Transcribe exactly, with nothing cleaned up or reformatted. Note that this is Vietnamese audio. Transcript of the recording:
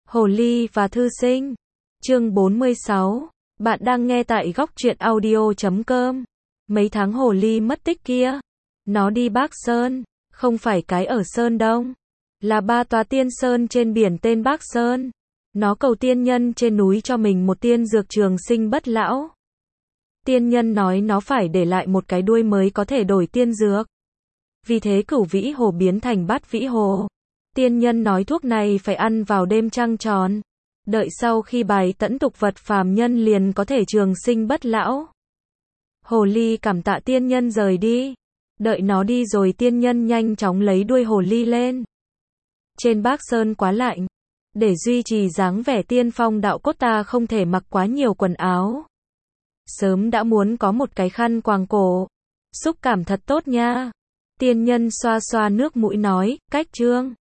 Hồ ly và thư sinh. Chương bốn mươi sáu. Bạn đang nghe tại góc truyện audio chấm com. Mấy tháng hồ ly mất tích kia, nó đi Bác Sơn, không phải cái ở Sơn Đông, là ba tòa tiên sơn trên biển tên Bác Sơn. Nó cầu tiên nhân trên núi cho mình một tiên dược trường sinh bất lão. Tiên nhân nói nó phải để lại một cái đuôi mới có thể đổi tiên dược. Vì thế Cửu Vĩ Hồ biến thành Bát Vĩ Hồ. Tiên nhân nói thuốc này phải ăn vào đêm trăng tròn. Đợi sau khi bài tẫn tục vật phàm nhân liền có thể trường sinh bất lão. Hồ ly cảm tạ tiên nhân rời đi. Đợi nó đi rồi tiên nhân nhanh chóng lấy đuôi hồ ly lên. Trên Bác Sơn quá lạnh. Để duy trì dáng vẻ tiên phong đạo cốt ta không thể mặc quá nhiều quần áo. Sớm đã muốn có một cái khăn quàng cổ. Xúc cảm thật tốt nha. Tiên nhân xoa xoa nước mũi nói, cách trương.